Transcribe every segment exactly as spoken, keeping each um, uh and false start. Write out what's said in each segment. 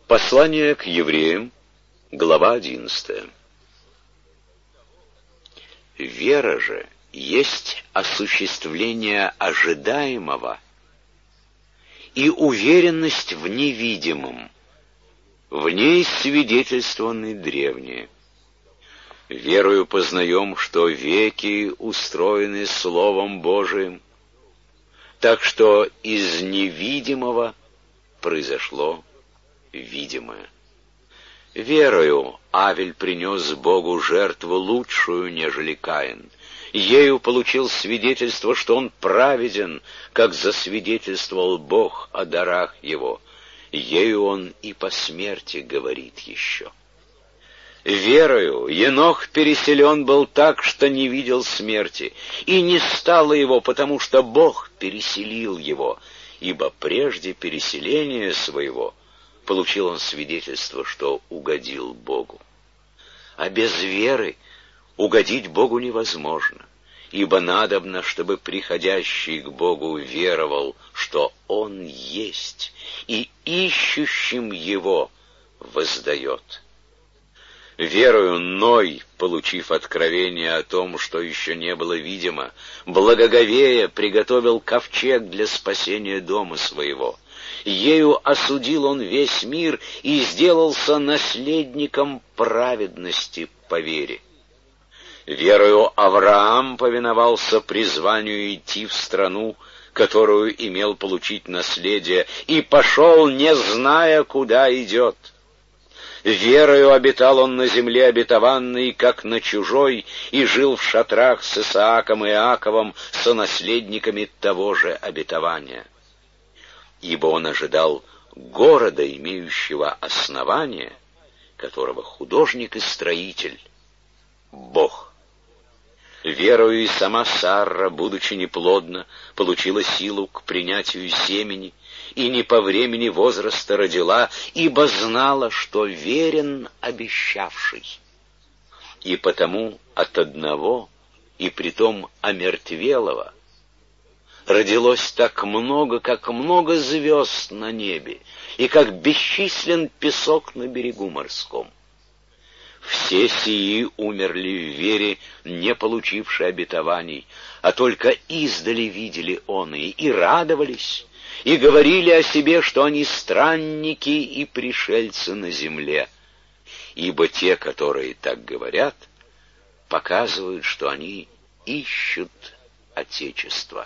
Послание к евреям, глава одиннадцатая. Вера же есть осуществление ожидаемого и уверенность в невидимом, в ней свидетельствованы древние. Верою познаем, что веки устроены Словом Божиим, так что из невидимого произошло видимое. Верою Авель принес Богу жертву лучшую, нежели Каин. Ею получил свидетельство, что он праведен, как засвидетельствовал Бог о дарах его. Ею он и по смерти говорит еще. Верою Енох переселен был так, что не видел смерти, и не стало его, потому что Бог переселил его, ибо прежде переселения своего получил он свидетельство, что угодил Богу. А без веры угодить Богу невозможно, ибо надобно, чтобы приходящий к Богу веровал, что Он есть, и ищущим Его воздает. Верою Ной, получив откровение о том, что еще не было видимо, благоговея приготовил ковчег для спасения дома своего. Ею осудил он весь мир и сделался наследником праведности по вере. Верою Авраам повиновался призванию идти в страну, которую имел получить наследие, и пошел, не зная, куда идет. Верою обитал он на земле обетованной, как на чужой, и жил в шатрах с Исааком и Иаковом, сонаследниками того же обетования. Ибо он ожидал города, имеющего основание, которого художник и строитель — Бог. Верою и сама Сарра, будучи неплодна, получила силу к принятию семени, и не по времени возраста родила, ибо знала, что верен обещавший. И потому от одного, и притом омертвелого, родилось так много, как много звезд на небе, и как бесчислен песок на берегу морском. Все сии умерли в вере, не получивши обетований, а только издали видели оные, и радовались, и говорили о себе, что они странники и пришельцы на земле. Ибо те, которые так говорят, показывают, что они ищут Отечество.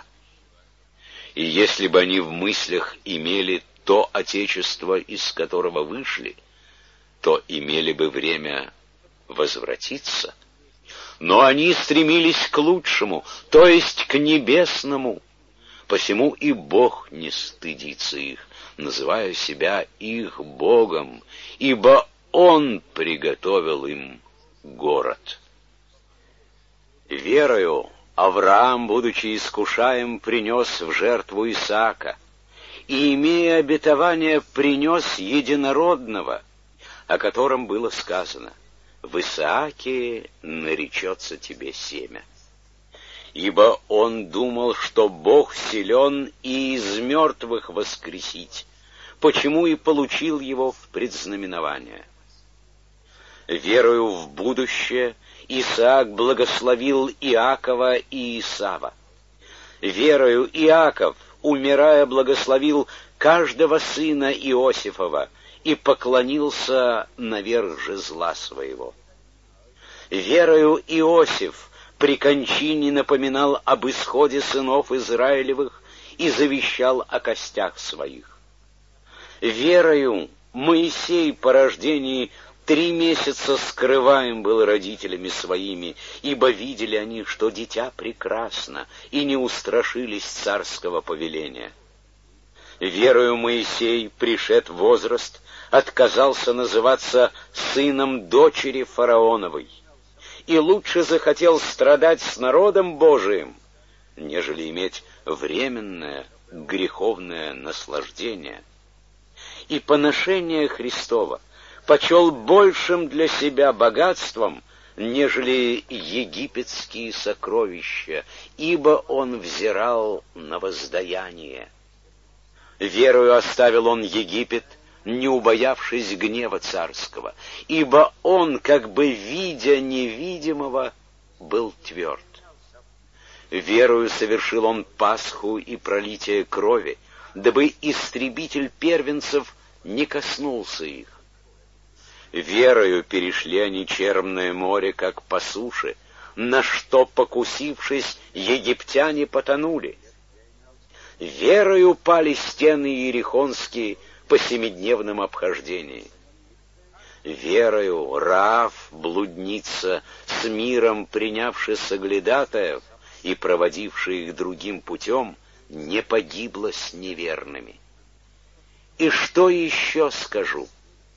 И если бы они в мыслях имели то Отечество, из которого вышли, то имели бы время возвратиться. Но они стремились к лучшему, то есть к небесному. Посему и Бог не стыдится их, называя себя их Богом, ибо Он приготовил им город. Верою Авраам, будучи искушаем, принес в жертву Исаака, и, имея обетование, принес единородного, о котором было сказано: «В Исааке наречется тебе семя». Ибо он думал, что Бог силен и из мертвых воскресить, почему и получил его в предзнаменование. Верою в будущее Исаак благословил Иакова и Исава. Верою Иаков, умирая, благословил каждого сына Иосифова и поклонился наверх жезла своего. Верою Иосиф при кончине напоминал об исходе сынов Израилевых и завещал о костях своих. Верою Моисей по рождении три месяца скрываем был родителями своими, ибо видели они, что дитя прекрасно, и не устрашились царского повеления. Верою Моисей, пришед возраст, отказался называться сыном дочери фараоновой, и лучше захотел страдать с народом Божиим, нежели иметь временное греховное наслаждение. И поношение Христова почел большим для себя богатством, нежели египетские сокровища, ибо он взирал на воздаяние. Верою оставил он Египет, не убоявшись гнева царского, ибо он, как бы видя невидимого, был тверд. Верою совершил он Пасху и пролитие крови, дабы истребитель первенцев не коснулся их. Верою перешли они черное море, как по суше, на что, покусившись, египтяне потонули. Верою пали стены иерихонские по семидневном обхождении. Верою Раав, блудница, с миром принявши соглядатаев и проводивши их другим путем, не погибла с неверными. И что еще скажу?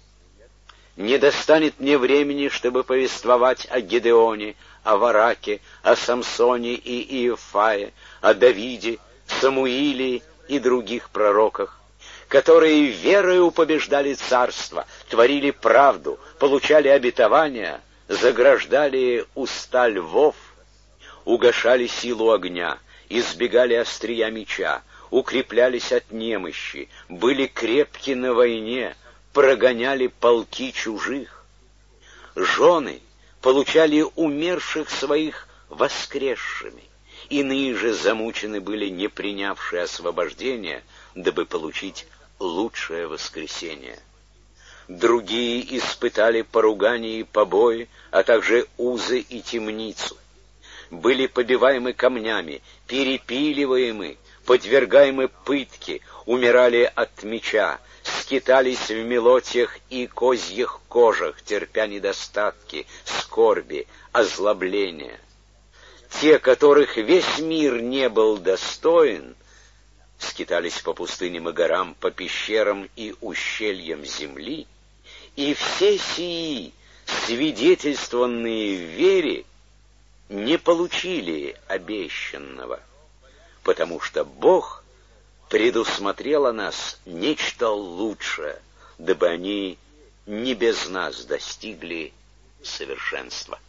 Не достанет мне времени, чтобы повествовать о Гедеоне, о Вараке, о Самсоне и Иефае, о Давиде, Самуиле и других пророках, которые верою побеждали царство, творили правду, получали обетования, заграждали уста львов, угашали силу огня, избегали острия меча, укреплялись от немощи, были крепки на войне, прогоняли полки чужих. Жены получали умерших своих воскресшими, иные же замучены были, не принявшие освобождения, дабы получить лучшее воскресение. Другие испытали поругание и побои, а также узы и темницу. Были побиваемы камнями, перепиливаемы, подвергаемы пытке, умирали от меча, скитались в мелотьях и козьих кожах, терпя недостатки, скорби, озлобления. Те, которых весь мир не был достоин, скитались по пустыням и горам, по пещерам и ущельям земли, и все сии, свидетельствованные в вере, не получили обещанного, потому что Бог предусмотрел о нас нечто лучшее, дабы они не без нас достигли совершенства.